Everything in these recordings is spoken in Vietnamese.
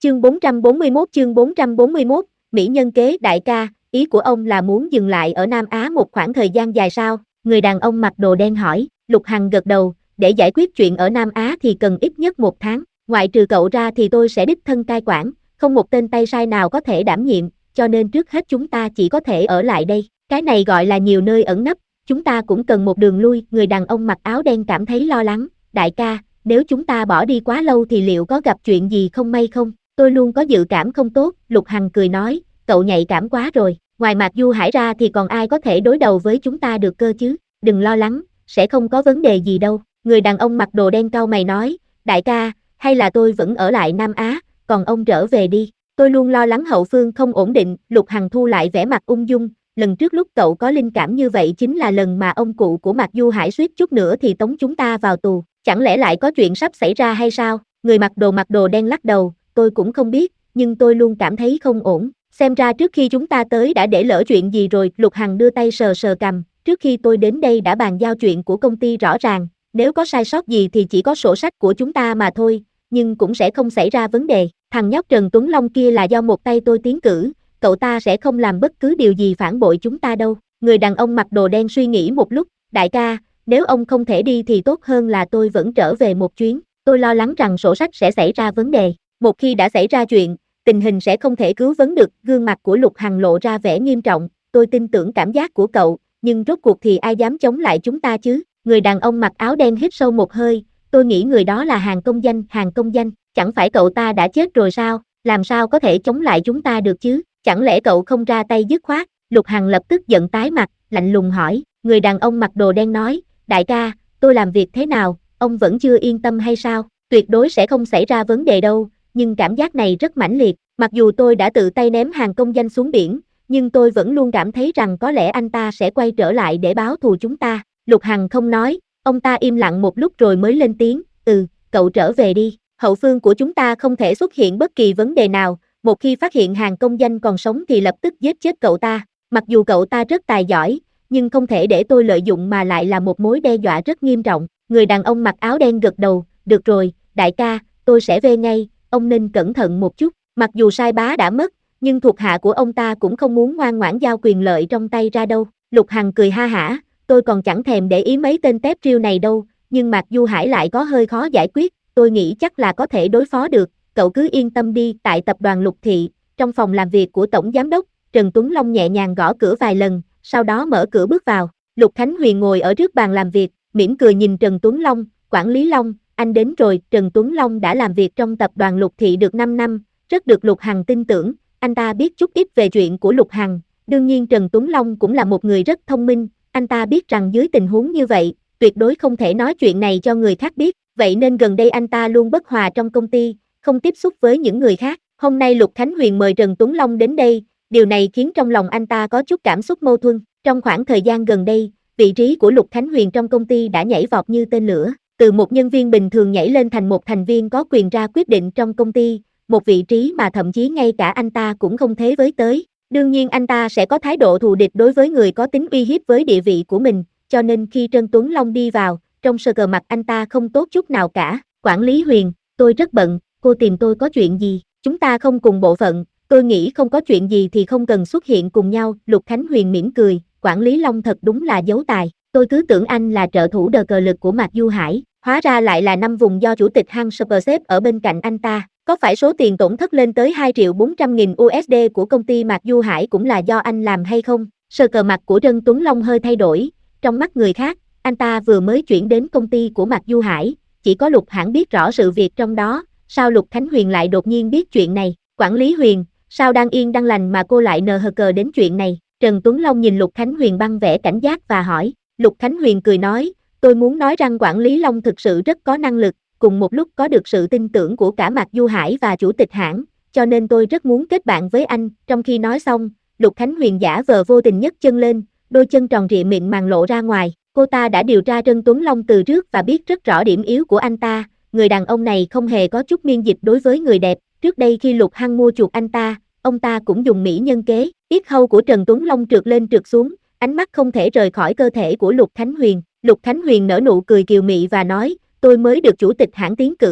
chương 441, Mỹ nhân kế đại ca, ý của ông là muốn dừng lại ở Nam Á một khoảng thời gian dài sao? Người đàn ông mặc đồ đen hỏi. Lục Hằng gật đầu, để giải quyết chuyện ở Nam Á thì cần ít nhất 1 tháng, ngoại trừ cậu ra thì tôi sẽ đích thân cai quản, không một tên tay sai nào có thể đảm nhiệm, cho nên trước hết chúng ta chỉ có thể ở lại đây. Cái này gọi là nhiều nơi ẩn nấp, chúng ta cũng cần một đường lui. Người đàn ông mặc áo đen cảm thấy lo lắng. Đại ca, nếu chúng ta bỏ đi quá lâu thì liệu có gặp chuyện gì không may không? Tôi luôn có dự cảm không tốt. Lục Hằng cười nói, cậu nhạy cảm quá rồi, ngoài Mạc Du Hải ra thì còn ai có thể đối đầu với chúng ta được cơ chứ? Đừng lo lắng, sẽ không có vấn đề gì đâu. Người đàn ông mặc đồ đen cau mày nói, đại ca, hay là tôi vẫn ở lại Nam Á, còn ông trở về đi. Tôi luôn lo lắng hậu phương không ổn định. Lục Hằng thu lại vẻ mặt ung dung, lần trước lúc cậu có linh cảm như vậy chính là lần mà ông cụ của Mạc Du Hải suýt chút nữa thì tống chúng ta vào tù, chẳng lẽ lại có chuyện sắp xảy ra hay sao? Người mặc đồ đen lắc đầu, tôi cũng không biết, nhưng tôi luôn cảm thấy không ổn, xem ra trước khi chúng ta tới đã để lỡ chuyện gì rồi. Lục Hằng đưa tay sờ sờ cằm, trước khi tôi đến đây đã bàn giao chuyện của công ty rõ ràng, nếu có sai sót gì thì chỉ có sổ sách của chúng ta mà thôi, nhưng cũng sẽ không xảy ra vấn đề. Thằng nhóc Trần Tuấn Long kia là do một tay tôi tiến cử, cậu ta sẽ không làm bất cứ điều gì phản bội chúng ta đâu. Người đàn ông mặc đồ đen suy nghĩ một lúc, đại ca, nếu ông không thể đi thì tốt hơn là tôi vẫn trở về một chuyến, tôi lo lắng rằng sổ sách sẽ xảy ra vấn đề, một khi đã xảy ra chuyện, tình hình sẽ không thể cứu vớn được. Gương mặt của Lục Hằng lộ ra vẻ nghiêm trọng, tôi tin tưởng cảm giác của cậu, nhưng rốt cuộc thì ai dám chống lại chúng ta chứ? Người đàn ông mặc áo đen hít sâu một hơi, tôi nghĩ người đó là Hàn Công Danh, chẳng phải cậu ta đã chết rồi sao, làm sao có thể chống lại chúng ta được chứ? Chẳng lẽ cậu không ra tay dứt khoát? Lục Hằng lập tức giận tái mặt, lạnh lùng hỏi. Người đàn ông mặc đồ đen nói, đại ca, tôi làm việc thế nào, ông vẫn chưa yên tâm hay sao? Tuyệt đối sẽ không xảy ra vấn đề đâu, nhưng cảm giác này rất mãnh liệt, mặc dù tôi đã tự tay ném Hàn Công Danh xuống biển, nhưng tôi vẫn luôn cảm thấy rằng có lẽ anh ta sẽ quay trở lại để báo thù chúng ta. Lục Hằng không nói, ông ta im lặng một lúc rồi mới lên tiếng, cậu trở về đi, hậu phương của chúng ta không thể xuất hiện bất kỳ vấn đề nào, một khi phát hiện Hàn Công Danh còn sống thì lập tức giết chết cậu ta, mặc dù cậu ta rất tài giỏi, nhưng không thể để tôi lợi dụng mà lại là một mối đe dọa rất nghiêm trọng. Người đàn ông mặc áo đen gật đầu, được rồi, đại ca, tôi sẽ về ngay, ông nên cẩn thận một chút. Mặc dù Sai Bá đã mất, nhưng thuộc hạ của ông ta cũng không muốn ngoan ngoãn giao quyền lợi trong tay ra đâu. Lục Hằng cười ha hả, tôi còn chẳng thèm để ý mấy tên tép riêu này đâu, nhưng Mạc Du Hải lại có hơi khó giải quyết, tôi nghĩ chắc là có thể đối phó được, cậu cứ yên tâm đi. Tại tập đoàn Lục Thị, trong phòng làm việc của Tổng Giám đốc, Trần Tuấn Long nhẹ nhàng gõ cửa vài lần, sau đó mở cửa bước vào. Lục Khánh Huyền ngồi ở trước bàn làm việc, mỉm cười nhìn Trần Tuấn Long, quản lý Long, anh đến rồi. Trần Tuấn Long đã làm việc trong tập đoàn Lục Thị được 5 năm, rất được Lục Hằng tin tưởng, anh ta biết chút ít về chuyện của Lục Hằng, đương nhiên Trần Tuấn Long cũng là một người rất thông minh, anh ta biết rằng dưới tình huống như vậy, tuyệt đối không thể nói chuyện này cho người khác biết, vậy nên gần đây anh ta luôn bất hòa trong công ty, không tiếp xúc với những người khác. Hôm nay Lục Khánh Huyền mời Trần Tuấn Long đến đây, điều này khiến trong lòng anh ta có chút cảm xúc mâu thuẫn. Trong khoảng thời gian gần đây, vị trí của Lục Khánh Huyền trong công ty đã nhảy vọt như tên lửa, từ một nhân viên bình thường nhảy lên thành một thành viên có quyền ra quyết định trong công ty, một vị trí mà thậm chí ngay cả anh ta cũng không thế với tới. Đương nhiên anh ta sẽ có thái độ thù địch đối với người có tính uy hiếp với địa vị của mình, cho nên khi Trần Tuấn Long đi vào, trong sờ cờ mặt anh ta không tốt chút nào cả. Quản lý Huyền, tôi rất bận, cô tìm tôi có chuyện gì? Chúng ta không cùng bộ phận, tôi nghĩ không có chuyện gì thì không cần xuất hiện cùng nhau. Lục Khánh Huyền mỉm cười, quản lý Long thật đúng là giấu tài, tôi cứ tưởng anh là trợ thủ đờ cờ lực của Mạc Du Hải, hóa ra lại là 5 vùng do chủ tịch Hang Supersep ở bên cạnh anh ta. Có phải số tiền tổn thất lên tới 2.400.000 USD của công ty Mạc Du Hải cũng là do anh làm hay không? Sờ cờ mặt của Trần Tuấn Long hơi thay đổi, trong mắt người khác, anh ta vừa mới chuyển đến công ty của Mạc Du Hải, chỉ có Lục Hãn biết rõ sự việc trong đó, sao Lục Khánh Huyền lại đột nhiên biết chuyện này? Quản lý Huyền, sao đang yên đang lành mà cô lại nờ hờ cờ đến chuyện này? Trần Tuấn Long nhìn Lục Khánh Huyền băng vẻ cảnh giác và hỏi. Lục Khánh Huyền cười nói, tôi muốn nói rằng quản lý Long thực sự rất có năng lực, cùng một lúc có được sự tin tưởng của cả Mạc Du Hải và chủ tịch hãng, cho nên tôi rất muốn kết bạn với anh. Trong khi nói xong, Lục Khánh Huyền giả vờ vô tình nhấc chân lên, đôi chân tròn trịa mịn màng lộ ra ngoài. Cô ta đã điều tra Trần Tuấn Long từ trước và biết rất rõ điểm yếu của anh ta, người đàn ông này không hề có chút miên dịch đối với người đẹp. Trước đây khi Lục Hằng mua chuộc anh ta, ông ta cũng dùng mỹ nhân kế. Yết hầu của Trần Tuấn Long trượt lên trượt xuống, ánh mắt không thể rời khỏi cơ thể của Lục Khánh Huyền. Lục Khánh Huyền nở nụ cười kiều mị và nói, tôi mới được chủ tịch hãng tiến cử,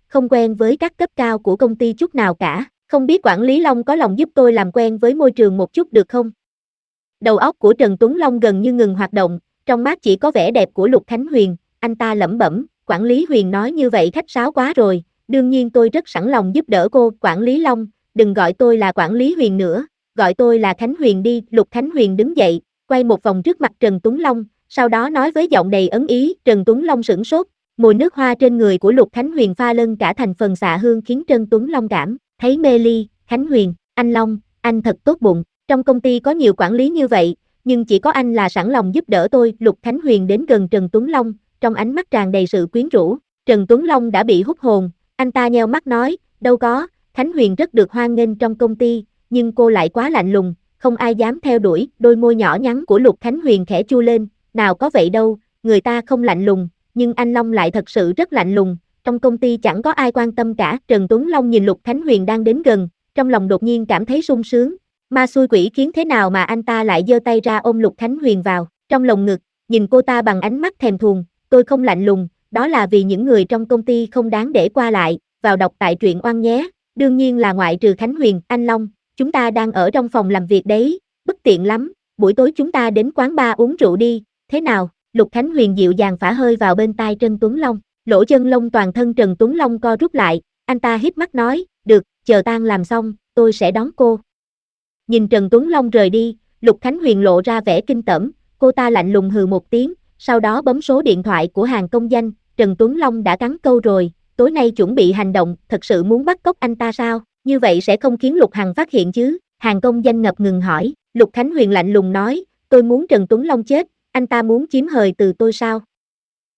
không quen với các cấp cao của công ty chút nào cả, không biết quản lý Long có lòng giúp tôi làm quen với môi trường một chút được không? Đầu óc của Trần Tuấn Long gần như ngừng hoạt động, trong mắt chỉ có vẻ đẹp của Lục Khánh Huyền, anh ta lẩm bẩm, quản lý Huyền nói như vậy khách sáo quá rồi, đương nhiên tôi rất sẵn lòng giúp đỡ cô, quản lý Long, đừng gọi tôi là quản lý Huyền nữa, gọi tôi là Khánh Huyền đi, Lục Khánh Huyền đứng dậy, quay một vòng trước mặt Trần Tuấn Long, sau đó nói với giọng đầy ẩn ý, Trần Tuấn Long sửng sốt, mùi nước hoa trên người của Lục Khánh Huyền pha lên cả thành phần xạ hương khiến Trần Tuấn Long cảm thấy mê ly, Khánh Huyền, anh Long, anh thật tốt bụng, trong công ty có nhiều quản lý như vậy, nhưng chỉ có anh là sẵn lòng giúp đỡ tôi, Lục Khánh Huyền đến gần Trần Tuấn Long, trong ánh mắt tràn đầy sự quyến rũ, Trần Tuấn Long đã bị hút hồn, anh ta nheo mắt nói, đâu có, Khánh Huyền rất được hoan nghênh trong công ty, nhưng cô lại quá lạnh lùng, không ai dám theo đuổi, đôi môi nhỏ nhắn của Lục Khánh Huyền khẽ chu lên, nào có vậy đâu, người ta không lạnh lùng, nhưng anh Long lại thật sự rất lạnh lùng, trong công ty chẳng có ai quan tâm cả, Trần Tuấn Long nhìn Lục Khánh Huyền đang đến gần, trong lòng đột nhiên cảm thấy sung sướng, ma xui quỷ khiến thế nào mà anh ta lại giơ tay ra ôm Lục Khánh Huyền vào, trong lồng ngực, nhìn cô ta bằng ánh mắt thèm thuồng, tôi không lạnh lùng, đó là vì những người trong công ty không đáng để qua lại, vào đọc tại truyện oan nhé, đương nhiên là ngoại trừ Khánh Huyền, anh Long, chúng ta đang ở trong phòng làm việc đấy, bất tiện lắm, buổi tối chúng ta đến quán bar uống rượu đi, thế nào, Lục Khánh Huyền dịu dàng phả hơi vào bên tai Trần Tuấn Long, lỗ chân lông toàn thân Trần Tuấn Long co rút lại, anh ta híp mắt nói, được, chờ tan làm xong, tôi sẽ đón cô. Nhìn Trần Tuấn Long rời đi, Lục Khánh Huyền lộ ra vẻ kinh tởm, cô ta lạnh lùng hừ một tiếng, sau đó bấm số điện thoại của hàng công danh, Trần Tuấn Long đã cắn câu rồi, tối nay chuẩn bị hành động, thật sự muốn bắt cóc anh ta sao, như vậy sẽ không khiến Lục Hằng phát hiện chứ, hàng công danh ngập ngừng hỏi, Lục Khánh Huyền lạnh lùng nói, tôi muốn Trần Tuấn Long chết, anh ta muốn chiếm hời từ tôi sao,